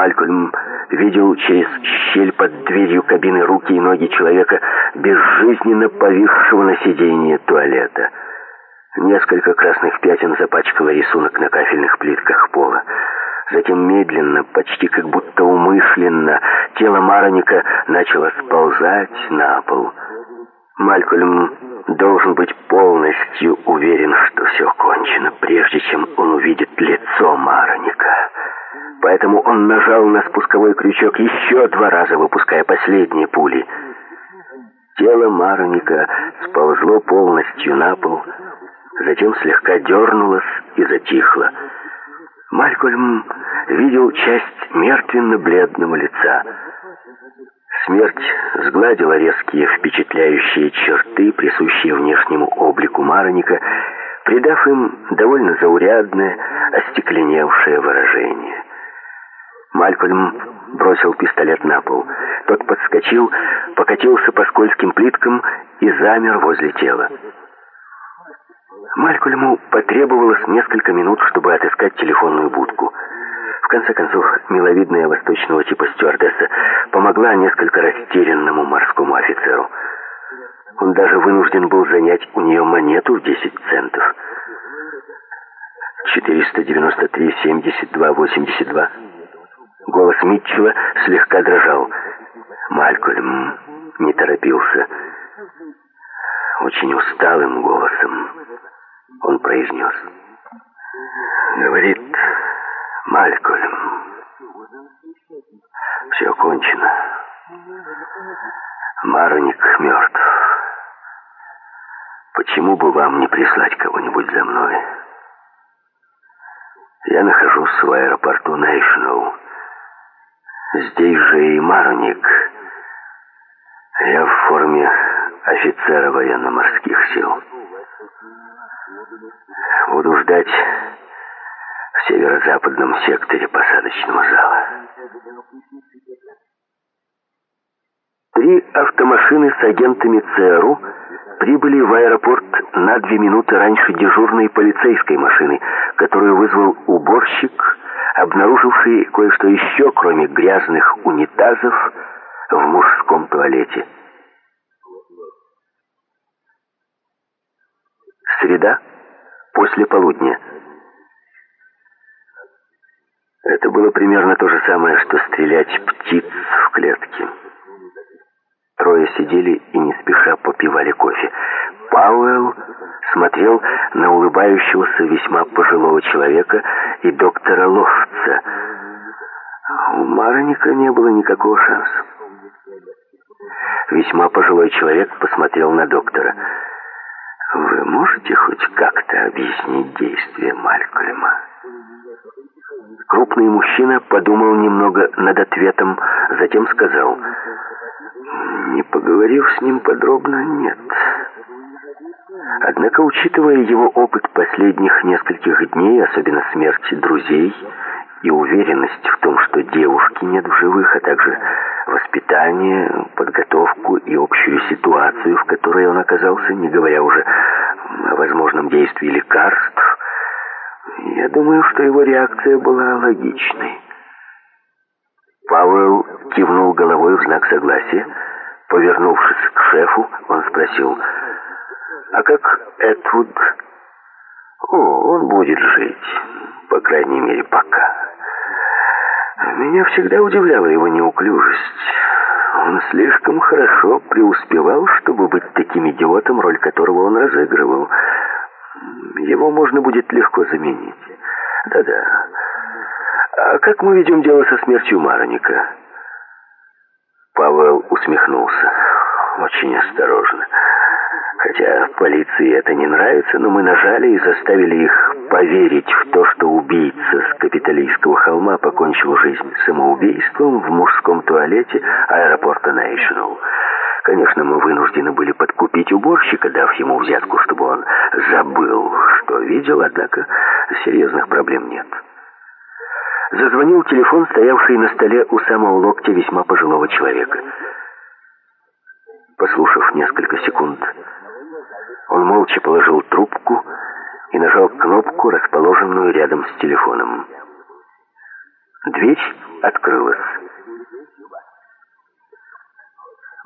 Малькольм видел через щель под дверью кабины руки и ноги человека, безжизненно повисшего на сиденье туалета. Несколько красных пятен запачкало рисунок на кафельных плитках пола. Затем медленно, почти как будто умышленно, тело Мароника начало сползать на пол. Малькольм должен быть полностью уверен, что все кончено, прежде чем он увидит лицо Мароника. Поэтому он нажал на спусковой крючок еще 2 раза, выпуская последние пули. Тело Мароника сползло полностью на пол, затем слегка дернулось и затихло. Малькольм видел часть мертвенно-бледного лица. Смерть сгладила резкие впечатляющие черты, присущие внешнему облику Мароника, придав им довольно заурядное, остекленевшее выражение. Малькольм бросил пистолет на пол. Тот подскочил, покатился по скользким плиткам и замер возле тела. Малькольму потребовалось несколько минут, чтобы отыскать телефонную будку. В конце концов, миловидная восточного типа стюардесса помогла несколько растерянному морскому офицеру. Он даже вынужден был занять у нее монету в 10 центов. 493-72-82. Голос Митчелла слегка дрожал. Малькольм не торопился. Очень усталым голосом он произнес: «Говорит Малькольм, все кончено. Мароник мертв. Почему бы вам не прислать кого-нибудь за мной? Я нахожусь в аэропорту Нэйшнл. Здесь же и Мароник. Я в форме офицера военно-морских сил. Буду ждать в северо-западном секторе посадочного зала». 3 автомашины с агентами ЦРУ прибыли в аэропорт на 2 минуты раньше дежурной полицейской машины, которую вызвал уборщик, обнаруживший кое-что еще, кроме грязных унитазов, в мужском туалете. Среда, после полудня. Это было примерно то же самое, что стрелять птиц в клетке. 3 сидели и не спеша попивали кофе. Пауэлл смотрел на улыбающегося весьма пожилого человека и доктора Лофтса. У Мароника не было никакого шанса. Весьма пожилой человек посмотрел на доктора. «Вы можете хоть как-то объяснить действия Малькольма?» Крупный мужчина подумал немного над ответом, затем сказал: «Не поговорив с ним подробно, нет. Однако, учитывая его опыт последних нескольких дней, особенно смерти друзей, и уверенность в том, что девушки нет в живых, а также воспитание, подготовку и общую ситуацию, в которой он оказался, не говоря уже о возможном действии лекарств, я думаю, что его реакция была логичной». Пауэлл кивнул головой в знак согласия. Повернувшись к шефу, он спросил: «А как Этвуд?» Он будет жить, по крайней мере, пока. Меня всегда удивляла его неуклюжесть. Он слишком хорошо преуспевал, чтобы быть таким идиотом, роль которого он разыгрывал. Его можно будет легко заменить. Да-да. А как мы ведем дело со смертью Мароника?» Пауэлл усмехнулся. «Очень осторожно. Хотя полиции это не нравится, но мы нажали и заставили их поверить в то, что убийца с Капитолийского холма покончил жизнь самоубийством в мужском туалете аэропорта Нэйшнл. Конечно, мы вынуждены были подкупить уборщика, дав ему взятку, чтобы он забыл, что видел, однако серьезных проблем нет». Зазвонил телефон, стоявший на столе у самого локтя весьма пожилого человека. Послушав несколько секунд, он молча положил трубку и нажал кнопку, расположенную рядом с телефоном. Дверь открылась.